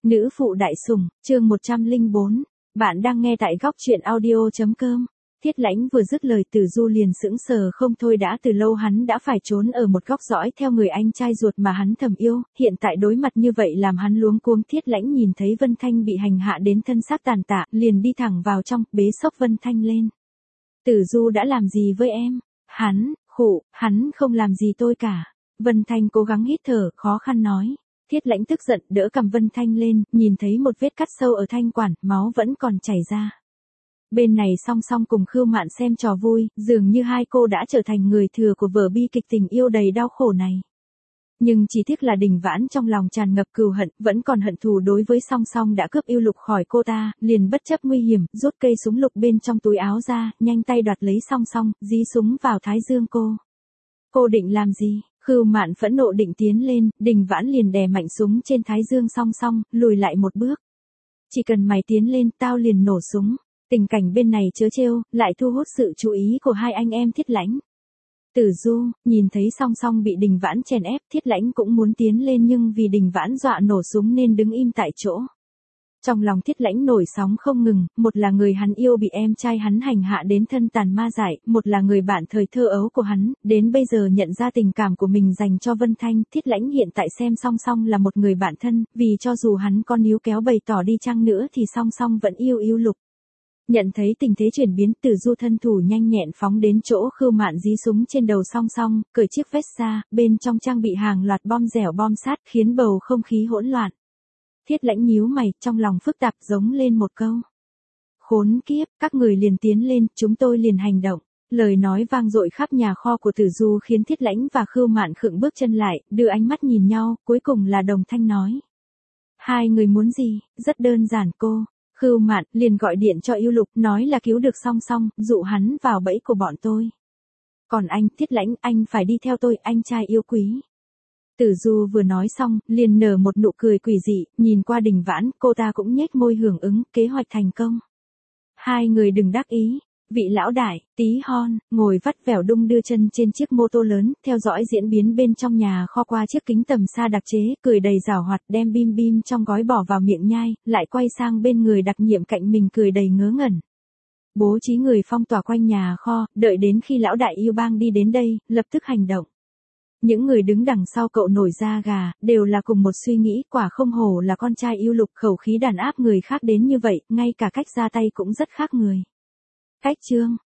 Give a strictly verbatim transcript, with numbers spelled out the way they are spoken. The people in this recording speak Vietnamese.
Nữ phụ đại sủng, chương một trăm lẻ bốn. Bạn đang nghe tại góc truyện audio chấm com. Thiết Lãnh vừa dứt lời Tử Du liền sững sờ không thôi, đã từ lâu hắn đã phải trốn ở một góc dõi theo người anh trai ruột mà hắn thầm yêu, hiện tại đối mặt như vậy làm hắn luống cuống. Thiết Lãnh nhìn thấy Vân Thanh bị hành hạ đến thân xác tàn tạ, liền đi thẳng vào trong, bế xốc Vân Thanh lên. Tử Du đã làm gì với em? Hắn, khụ, hắn không làm gì tôi cả. Vân Thanh cố gắng hít thở, khó khăn nói. Thiết Lãnh tức giận đỡ cầm Vân Thanh lên, nhìn thấy một vết cắt sâu ở thanh quản, máu vẫn còn chảy ra. Bên này song song cùng Khưu Mạn xem trò vui, dường như hai cô đã trở thành người thừa của vở bi kịch tình yêu đầy đau khổ này. Nhưng chỉ tiếc là Đình Vãn trong lòng tràn ngập cừu hận, vẫn còn hận thù đối với song song đã cướp yêu lục khỏi cô ta, liền bất chấp nguy hiểm, rút cây súng lục bên trong túi áo ra, nhanh tay đoạt lấy song song, dí súng vào thái dương cô. Cô định làm gì? Khưu Mạn phẫn nộ định tiến lên, Đình Vãn liền đè mạnh súng trên thái dương song song, lùi lại một bước. Chỉ cần mày tiến lên, tao liền nổ súng. Tình cảnh bên này chớ trêu, lại thu hút sự chú ý của hai anh em Thiết Lãnh. Tử Du, nhìn thấy song song bị Đình Vãn chèn ép, Thiết Lãnh cũng muốn tiến lên nhưng vì Đình Vãn dọa nổ súng nên đứng im tại chỗ. Trong lòng Thiết Lãnh nổi sóng không ngừng, một là người hắn yêu bị em trai hắn hành hạ đến thân tàn ma dại, một là người bạn thời thơ ấu của hắn, đến bây giờ nhận ra tình cảm của mình dành cho Vân Thanh. Thiết Lãnh hiện tại xem song song là một người bạn thân, vì cho dù hắn có níu kéo bày tỏ đi chăng nữa thì song song vẫn yêu yêu lục. Nhận thấy tình thế chuyển biến, Tử Du thân thủ nhanh nhẹn phóng đến chỗ Khưu Mạn dí súng trên đầu song song, cởi chiếc vest ra, bên trong trang bị hàng loạt bom dẻo bom sát khiến bầu không khí hỗn loạn. Thiết Lãnh nhíu mày, trong lòng phức tạp giống lên một câu. Khốn kiếp, các người liền tiến lên, chúng tôi liền hành động. Lời nói vang dội khắp nhà kho của Tử Du khiến Thiết Lãnh và Khưu Mạn khựng bước chân lại, đưa ánh mắt nhìn nhau, cuối cùng là đồng thanh nói. Hai người muốn gì? Rất đơn giản cô. Khưu Mạn liền gọi điện cho yêu lục, nói là cứu được song song, dụ hắn vào bẫy của bọn tôi. Còn anh, Thiết Lãnh, anh phải đi theo tôi, anh trai yêu quý. Tử Du vừa nói xong, liền nở một nụ cười quỷ dị, nhìn qua Đình Vãn, cô ta cũng nhếch môi hưởng ứng, kế hoạch thành công. Hai người đừng đắc ý. Vị lão đại, tí hon, ngồi vắt vẻo đung đưa chân trên chiếc mô tô lớn, theo dõi diễn biến bên trong nhà kho qua chiếc kính tầm xa đặc chế, cười đầy giảo hoạt, đem bim bim trong gói bỏ vào miệng nhai, lại quay sang bên người đặc nhiệm cạnh mình cười đầy ngớ ngẩn. Bố trí người phong tỏa quanh nhà kho, đợi đến khi lão đại yêu bang đi đến đây, lập tức hành động. Những người đứng đằng sau cậu nổi da gà, đều là cùng một suy nghĩ, quả không hổ là con trai yêu lục, khẩu khí đàn áp người khác đến như vậy, ngay cả cách ra tay cũng rất khác người. Cách chương,